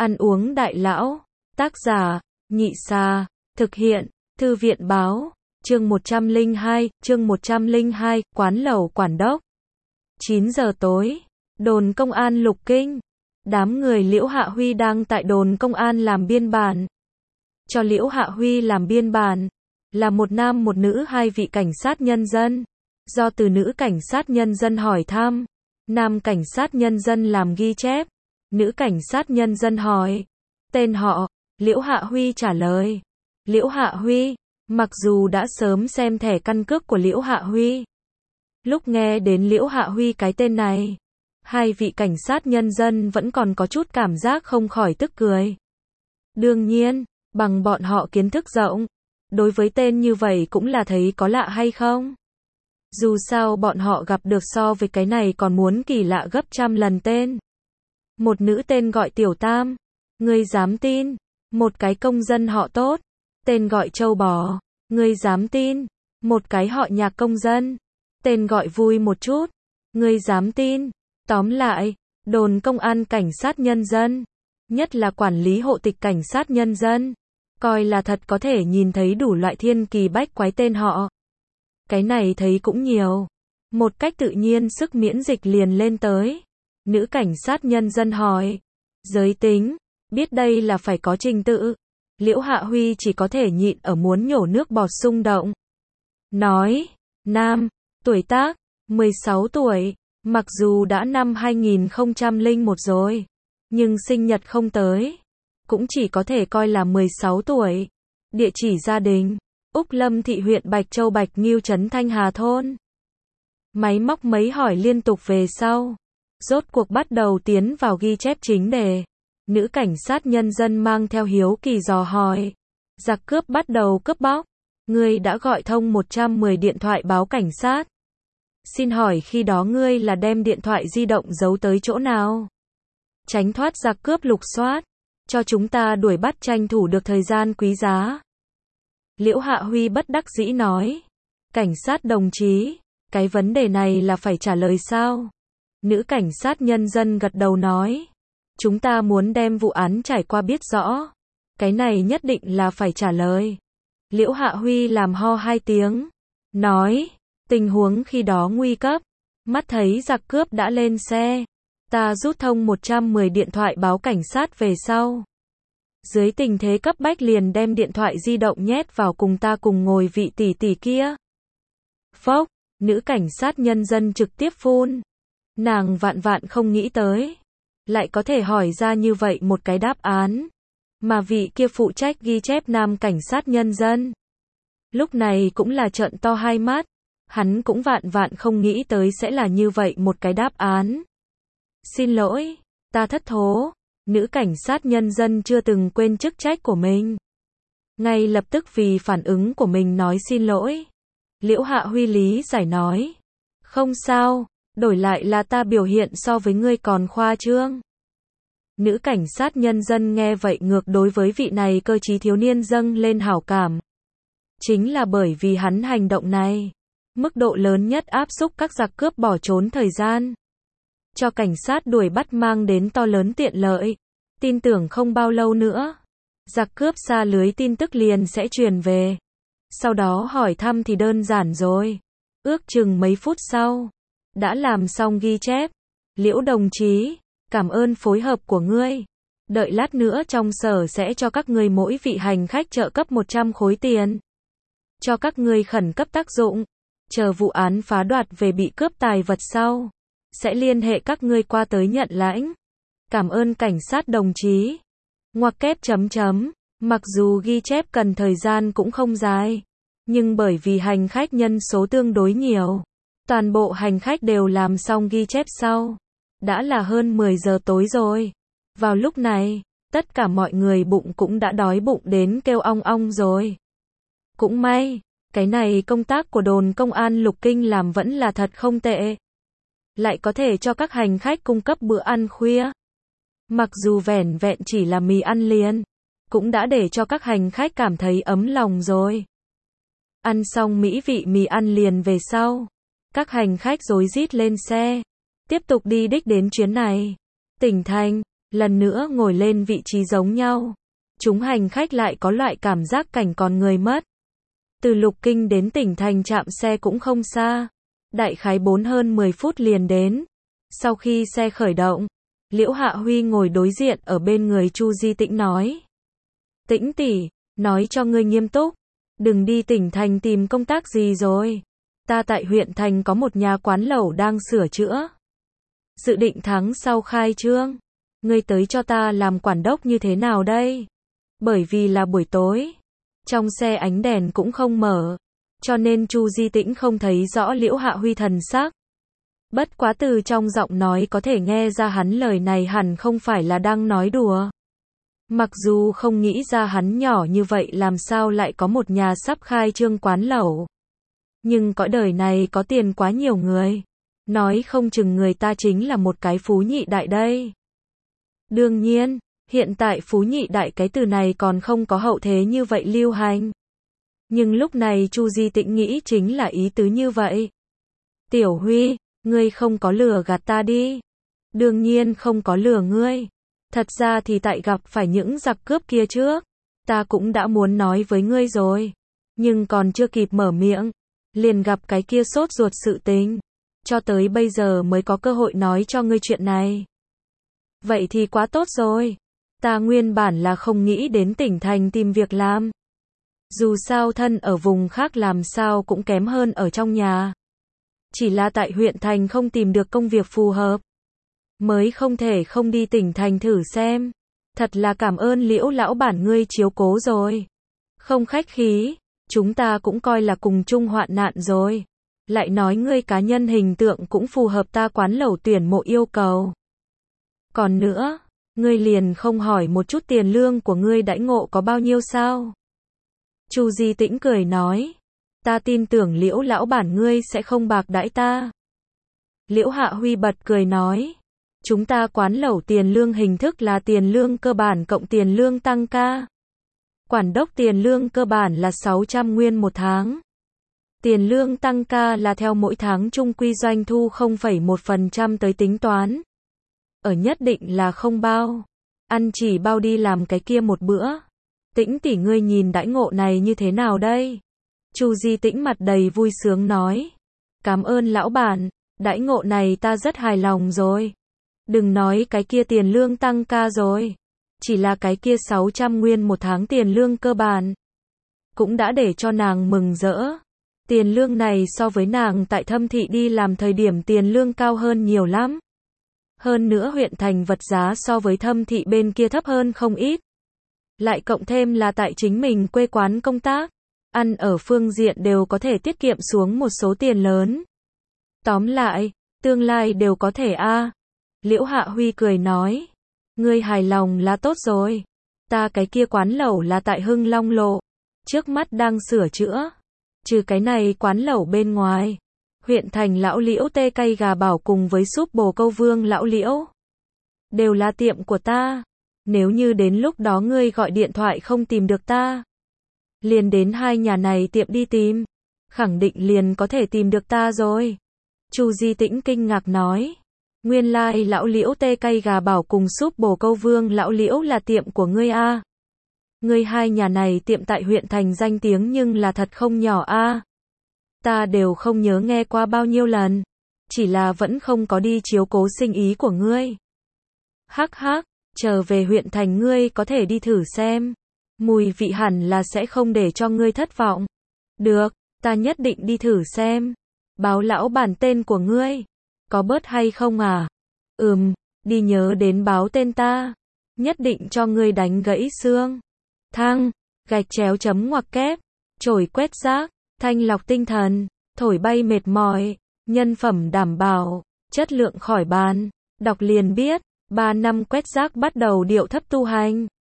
Ăn uống đại lão. Tác giả, Nhị Xà. Thực hiện, Thư viện báo. Chương 102, quán lẩu quản đốc. 9 giờ tối, đồn công an Lục Kinh. Đám người Liễu Hạ Huy đang tại đồn công an làm biên bản. Cho Liễu Hạ Huy làm biên bản là một nam một nữ, hai vị cảnh sát nhân dân. Do từ nữ cảnh sát nhân dân hỏi thăm, nam cảnh sát nhân dân làm ghi chép. Nữ cảnh sát nhân dân hỏi tên họ, Liễu Hạ Huy trả lời. Liễu Hạ Huy, mặc dù đã sớm xem thẻ căn cước của Liễu Hạ Huy. Lúc nghe đến Liễu Hạ Huy cái tên này, hai vị cảnh sát nhân dân vẫn còn có chút cảm giác không khỏi tức cười. Đương nhiên, bằng bọn họ kiến thức rộng, đối với tên như vậy cũng là thấy có lạ hay không. Dù sao bọn họ gặp được so với cái này còn muốn kỳ lạ gấp trăm lần tên. Một nữ tên gọi Tiểu Tam, ngươi dám tin? Một cái công dân họ Tốt, tên gọi Châu Bò, ngươi dám tin? Một cái họ Nhạc công dân, tên gọi Vui một chút, ngươi dám tin? Tóm lại, đồn công an cảnh sát nhân dân, nhất là quản lý hộ tịch cảnh sát nhân dân, coi là thật có thể nhìn thấy đủ loại thiên kỳ bách quái tên họ. Cái này thấy cũng nhiều. Một cách tự nhiên sức miễn dịch liền lên tới. Nữ cảnh sát nhân dân hỏi. Giới tính, biết đây là phải có trình tự. Liễu Hạ Huy chỉ có thể nhịn ở muốn nhổ nước bọt xung động. Nói, nam, tuổi tác, 16 tuổi, mặc dù đã năm 2001 rồi, nhưng sinh nhật không tới, cũng chỉ có thể coi là 16 tuổi. Địa chỉ gia đình, Úc Lâm thị huyện Bạch Châu Bạch Nghiêu trấn Thanh Hà thôn. Máy móc mấy hỏi liên tục về sau, rốt cuộc bắt đầu tiến vào ghi chép chính đề. Nữ cảnh sát nhân dân mang theo hiếu kỳ dò hỏi. Giặc cướp bắt đầu cướp bóc. Ngươi đã gọi thông 110 điện thoại báo cảnh sát. Xin hỏi khi đó ngươi là đem điện thoại di động giấu tới chỗ nào? Tránh thoát giặc cướp lục soát. Cho chúng ta đuổi bắt tranh thủ được thời gian quý giá. Liễu Hạ Huy bất đắc dĩ nói. Cảnh sát đồng chí, cái vấn đề này là phải trả lời sao? Nữ cảnh sát nhân dân gật đầu nói. Chúng ta muốn đem vụ án trải qua biết rõ. Cái này nhất định là phải trả lời. Liễu Hạ Huy làm ho 2 tiếng. Nói, tình huống khi đó nguy cấp. Mắt thấy giặc cướp đã lên xe. Ta rút thông 110 điện thoại báo cảnh sát về sau. Dưới tình thế cấp bách liền đem điện thoại di động nhét vào cùng ta cùng ngồi vị tỷ tỷ kia. Phốc, nữ cảnh sát nhân dân trực tiếp phun. Nàng vạn vạn không nghĩ tới. Lại có thể hỏi ra như vậy một cái đáp án. Mà vị kia phụ trách ghi chép nam cảnh sát nhân dân. Lúc này cũng là trợn to hai mắt. Hắn cũng vạn vạn không nghĩ tới sẽ là như vậy một cái đáp án. Xin lỗi, ta thất thố. Nữ cảnh sát nhân dân chưa từng quên chức trách của mình. Ngay lập tức vì phản ứng của mình nói xin lỗi. Liễu Hạ Huy lý giải nói. Không sao, đổi lại là ta biểu hiện so với ngươi còn khoa trương. Nữ cảnh sát nhân dân nghe vậy ngược đối với vị này cơ trí thiếu niên dâng lên hảo cảm. Chính là bởi vì hắn hành động này, mức độ lớn nhất áp xúc các giặc cướp bỏ trốn thời gian. Cho cảnh sát đuổi bắt mang đến to lớn tiện lợi. Tin tưởng không bao lâu nữa, giặc cướp xa lưới tin tức liền sẽ truyền về. Sau đó hỏi thăm thì đơn giản rồi. Ước chừng mấy phút sau, đã làm xong ghi chép. Liễu đồng chí, cảm ơn phối hợp của ngươi. Đợi lát nữa trong sở sẽ cho các ngươi mỗi vị hành khách trợ cấp 100 khối tiền. Cho các ngươi khẩn cấp tác dụng. Chờ vụ án phá đoạt về bị cướp tài vật sau, sẽ liên hệ các ngươi qua tới nhận lãnh. Cảm ơn cảnh sát đồng chí. Ngoặc kép chấm chấm. Mặc dù ghi chép cần thời gian cũng không dài, nhưng bởi vì hành khách nhân số tương đối nhiều, toàn bộ hành khách đều làm xong ghi chép sau. Đã là hơn 10 giờ tối rồi. Vào lúc này, tất cả mọi người bụng cũng đã đói bụng đến kêu ong ong rồi. Cũng may, cái này công tác của đồn công an Lục Kinh làm vẫn là thật không tệ. Lại có thể cho các hành khách cung cấp bữa ăn khuya. Mặc dù vẻn vẹn chỉ là mì ăn liền, cũng đã để cho các hành khách cảm thấy ấm lòng rồi. Ăn xong mỹ vị mì ăn liền về sau, các hành khách rối rít lên xe, tiếp tục đi đích đến chuyến này. Tỉnh thành, lần nữa ngồi lên vị trí giống nhau. Chúng hành khách lại có loại cảm giác cảnh còn người mất. Từ Lục Kinh đến tỉnh thành trạm xe cũng không xa. Đại khái 4 hơn 10 phút liền đến. Sau khi xe khởi động, Liễu Hạ Huy ngồi đối diện ở bên người Chu Di Tĩnh nói. Tĩnh tỷ, nói cho ngươi nghiêm túc. Đừng đi tỉnh thành tìm công tác gì rồi. Ta tại huyện thành có một nhà quán lẩu đang sửa chữa. Dự định tháng sau khai trương. Ngươi tới cho ta làm quản đốc như thế nào đây? Bởi vì là buổi tối. Trong xe ánh đèn cũng không mở. Cho nên Chu Di Tĩnh không thấy rõ Liễu Hạ Huy thần sắc. Bất quá từ trong giọng nói có thể nghe ra hắn lời này hẳn không phải là đang nói đùa. Mặc dù không nghĩ ra hắn nhỏ như vậy làm sao lại có một nhà sắp khai trương quán lẩu. Nhưng cõi đời này có tiền quá nhiều người. Nói không chừng người ta chính là một cái phú nhị đại đây. Đương nhiên, hiện tại phú nhị đại cái từ này còn không có hậu thế như vậy lưu hành. Nhưng lúc này Chu Di Tĩnh nghĩ chính là ý tứ như vậy. Tiểu Huy, ngươi không có lừa gạt ta đi. Đương nhiên không có lừa ngươi. Thật ra thì tại gặp phải những giặc cướp kia trước, ta cũng đã muốn nói với ngươi rồi. Nhưng còn chưa kịp mở miệng, liền gặp cái kia sốt ruột sự tình. Cho tới bây giờ mới có cơ hội nói cho ngươi chuyện này. Vậy thì quá tốt rồi. Ta nguyên bản là không nghĩ đến tỉnh thành tìm việc làm. Dù sao thân ở vùng khác làm sao cũng kém hơn ở trong nhà. Chỉ là tại huyện thành không tìm được công việc phù hợp. Mới không thể không đi tỉnh thành thử xem. Thật là cảm ơn Liễu lão bản ngươi chiếu cố rồi. Không khách khí, chúng ta cũng coi là cùng chung hoạn nạn rồi. Lại nói ngươi cá nhân hình tượng cũng phù hợp ta quán lẩu tuyển mộ yêu cầu. Còn nữa, ngươi liền không hỏi một chút tiền lương của ngươi đãi ngộ có bao nhiêu sao? Chu Di Tĩnh cười nói, ta tin tưởng Liễu lão bản ngươi sẽ không bạc đãi ta. Liễu Hạ Huy bật cười nói, chúng ta quán lẩu tiền lương hình thức là tiền lương cơ bản cộng tiền lương tăng ca. Quản đốc tiền lương cơ bản là 600 nguyên một tháng. Tiền lương tăng ca là theo mỗi tháng chung quy doanh thu 0,1% tới tính toán. Ở nhất định là không bao. Ăn chỉ bao đi làm cái kia một bữa. Tĩnh tỷ ngươi nhìn đãi ngộ này như thế nào đây? Chu Di Tĩnh mặt đầy vui sướng nói. Cảm ơn lão bản, đãi ngộ này ta rất hài lòng rồi. Đừng nói cái kia tiền lương tăng ca rồi. Chỉ là cái kia 600 nguyên một tháng tiền lương cơ bản. Cũng đã để cho nàng mừng rỡ. Tiền lương này so với nàng tại Thâm Thị đi làm thời điểm tiền lương cao hơn nhiều lắm. Hơn nữa huyện thành vật giá so với Thâm Thị bên kia thấp hơn không ít. Lại cộng thêm là tại chính mình quê quán công tác. Ăn ở phương diện đều có thể tiết kiệm xuống một số tiền lớn. Tóm lại, tương lai đều có thể a. Liễu Hạ Huy cười nói. Ngươi hài lòng là tốt rồi. Ta cái kia quán lẩu là tại Hưng Long Lộ. Trước mắt đang sửa chữa. Trừ cái này quán lẩu bên ngoài. Huyện thành lão Liễu tê cay gà bảo cùng với súp bồ câu vương lão Liễu. Đều là tiệm của ta. Nếu như đến lúc đó ngươi gọi điện thoại không tìm được ta. Liền đến hai nhà này tiệm đi tìm. Khẳng định liền có thể tìm được ta rồi. Chu Di Tĩnh kinh ngạc nói. Nguyên lai lão Liễu tê cay gà bảo cùng súp bồ câu vương lão Liễu là tiệm của ngươi a. Ngươi hai nhà này tiệm tại huyện thành danh tiếng nhưng là thật không nhỏ a. Ta đều không nhớ nghe qua bao nhiêu lần. Chỉ là vẫn không có đi chiếu cố sinh ý của ngươi. Hắc hắc, trở về huyện thành ngươi có thể đi thử xem. Mùi vị hẳn là sẽ không để cho ngươi thất vọng. Được, ta nhất định đi thử xem. Báo lão bản tên của ngươi. Có bớt hay không à? Đi nhớ đến báo tên ta. Nhất định cho ngươi đánh gãy xương. Thang, gạch chéo chấm ngoặc kép. Chổi quét rác, thanh lọc tinh thần, thổi bay mệt mỏi, nhân phẩm đảm bảo, chất lượng khỏi bàn. Đọc liền biết, 3 năm quét rác bắt đầu điệu thấp tu hành.